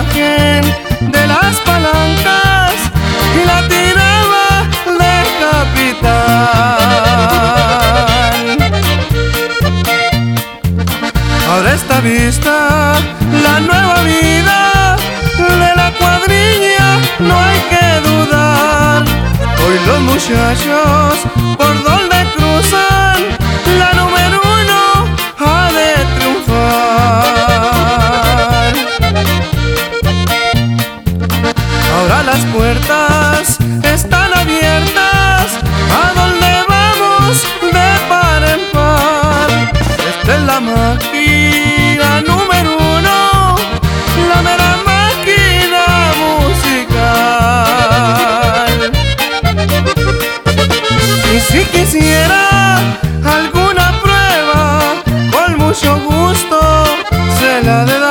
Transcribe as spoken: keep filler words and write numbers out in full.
imagen de las palancas y la tiraba de capitán. Ahora está vista la nueva vida de la cuadrilla, no hay que dudar. Hoy los muchachos por donde cruzan, la número uno ha de triunfar. Ahora las puertas están abiertas, a donde vamos de par en par. Esta es la máquina número uno, la mera máquina musical. Y si quisiera alguna prueba, con mucho gusto se la de dar.